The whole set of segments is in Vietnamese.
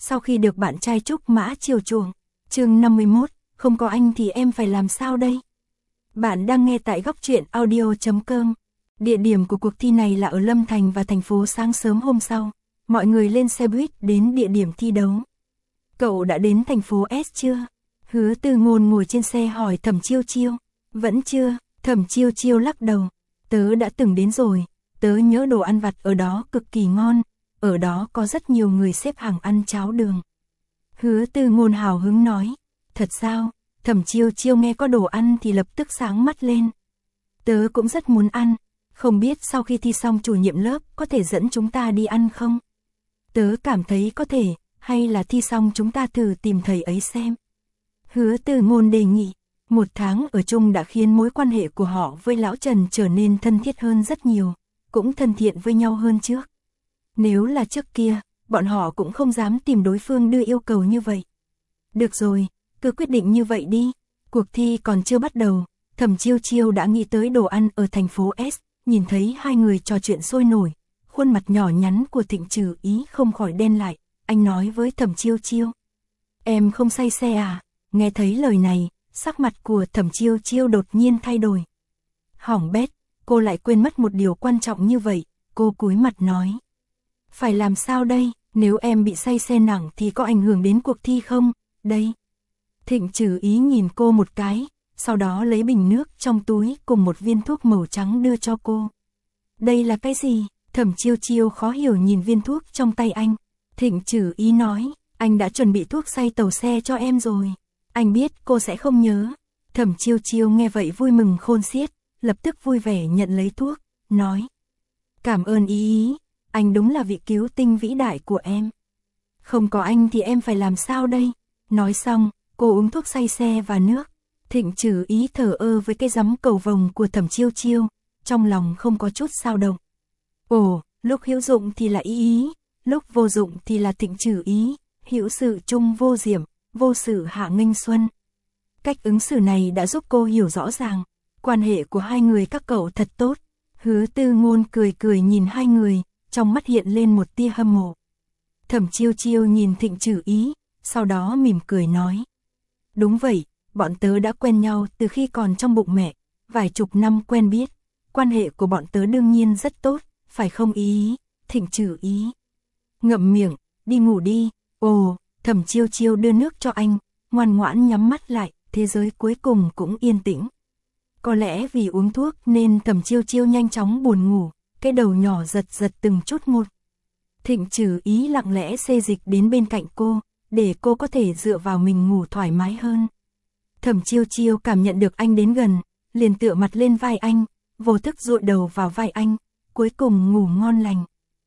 sau khi được bạn trai Trúc Mã chiều chuộng. Chương 51, không có anh thì em phải làm sao đây? Bạn đang nghe tại góc truyện audio.com. Địa điểm của cuộc thi này là ở Lâm Thành và thành phố. Sáng sớm hôm sau, mọi người lên xe buýt đến địa điểm thi đấu. Cậu đã đến thành phố S chưa? Hứa Từ Ngôn ngồi trên xe hỏi Thẩm Chiêu Chiêu. Vẫn chưa, Thẩm Chiêu Chiêu lắc đầu. Tớ đã từng đến rồi, tớ nhớ đồ ăn vặt ở đó cực kỳ ngon, ở đó có rất nhiều người xếp hàng ăn cháo đường. Hứa Từ Ngôn hào hứng nói. Thật sao? Thẩm Chiêu Chiêu nghe có đồ ăn thì lập tức sáng mắt lên. Tớ cũng rất muốn ăn, không biết sau khi thi xong chủ nhiệm lớp có thể dẫn chúng ta đi ăn không? Tớ cảm thấy có thể, hay là thi xong chúng ta thử tìm thầy ấy xem. Hứa Từ Ngôn đề nghị. Một tháng ở chung đã khiến mối quan hệ của họ với Lão Trần trở nên thân thiết hơn rất nhiều, cũng thân thiện với nhau hơn trước. Nếu là trước kia, bọn họ cũng không dám tìm đối phương đưa yêu cầu như vậy. Được rồi, cứ quyết định như vậy đi. Cuộc thi còn chưa bắt đầu, Thẩm Chiêu Chiêu đã nghĩ tới đồ ăn ở thành phố S, nhìn thấy hai người trò chuyện sôi nổi, khuôn mặt nhỏ nhắn của Thịnh Trừ Ý không khỏi đen lại. Anh nói với Thẩm Chiêu Chiêu. Em không say xe à? Nghe thấy lời này, sắc mặt của Thẩm Chiêu Chiêu đột nhiên thay đổi. Hỏng bét, cô lại quên mất một điều quan trọng như vậy, cô cúi mặt nói. Phải làm sao đây, nếu em bị say xe nặng thì có ảnh hưởng đến cuộc thi không? Đây. Thịnh Trừ Ý nhìn cô một cái, sau đó lấy bình nước trong túi cùng một viên thuốc màu trắng đưa cho cô. Đây là cái gì? Thẩm Chiêu Chiêu khó hiểu nhìn viên thuốc trong tay anh. Thịnh Trừ Ý nói, anh đã chuẩn bị thuốc say tàu xe cho em rồi. Anh biết cô sẽ không nhớ. Thẩm Chiêu Chiêu nghe vậy vui mừng khôn xiết, lập tức vui vẻ nhận lấy thuốc, nói. Cảm ơn Ý, anh đúng là vị cứu tinh vĩ đại của em. Không có anh thì em phải làm sao đây? Nói xong, cô uống thuốc say xe và nước. Thịnh Trừ Ý thờ ơ với cái rắm cầu vồng của Thẩm Chiêu Chiêu, trong lòng không có chút dao động. Ồ, lúc hữu dụng thì là Ý, lúc vô dụng thì là Thịnh Trừ Ý, hữu sự chung vô diệm, vô sự hạ nghênh xuân. Cách ứng xử này đã giúp cô hiểu rõ ràng, quan hệ của hai người các cậu thật tốt. Hứa Từ Ngôn cười cười nhìn hai người, trong mắt hiện lên một tia hâm mộ. Thẩm Chiêu Chiêu nhìn Thịnh Trừ Ý, sau đó mỉm cười nói. Đúng vậy, bọn tớ đã quen nhau từ khi còn trong bụng mẹ, vài chục năm quen biết, quan hệ của bọn tớ đương nhiên rất tốt, phải không Ý? Thịnh Trừ Ý ngậm miệng, đi ngủ đi. Ồ, Thẩm Chiêu Chiêu đưa nước cho anh, ngoan ngoãn nhắm mắt lại, thế giới cuối cùng cũng yên tĩnh. Có lẽ vì uống thuốc nên Thẩm Chiêu Chiêu nhanh chóng buồn ngủ, cái đầu nhỏ giật giật từng chút một. Thịnh Trừ Ý lặng lẽ xê dịch đến bên cạnh cô, để cô có thể dựa vào mình ngủ thoải mái hơn. Thẩm Chiêu Chiêu cảm nhận được anh đến gần, liền tựa mặt lên vai anh, vô thức dụi đầu vào vai anh, cuối cùng ngủ ngon lành.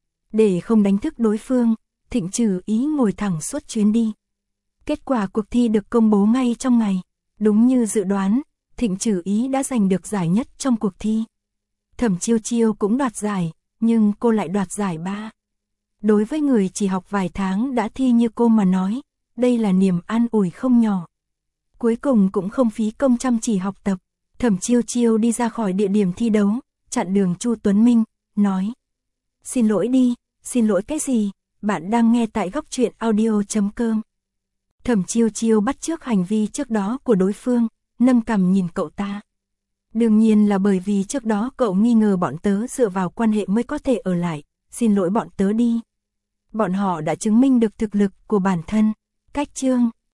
Để không đánh thức đối phương, Thịnh Trừ Ý ngồi thẳng suốt chuyến đi. Kết quả cuộc thi được công bố ngay trong ngày. Đúng như dự đoán, Thịnh Trừ Ý đã giành được giải nhất trong cuộc thi. Thẩm Chiêu Chiêu cũng đoạt giải, nhưng cô lại đoạt giải 3. Đối với người chỉ học vài tháng đã thi như cô mà nói, đây là niềm an ủi không nhỏ. Cuối cùng cũng không phí công chăm chỉ học tập. Thẩm Chiêu Chiêu đi ra khỏi địa điểm thi đấu, chặn đường Chu Tuấn Minh, nói. Xin lỗi đi, xin lỗi cái gì? Bạn đang nghe tại góc truyện audio.com. Thẩm Chiêu Chiêu bắt chước hành vi trước đó của đối phương, nâng cằm nhìn cậu ta. Đương nhiên là bởi vì trước đó cậu nghi ngờ bọn tớ dựa vào quan hệ mới có thể ở lại, xin lỗi bọn tớ đi. Bọn họ đã chứng minh được thực lực của bản thân. Cách chương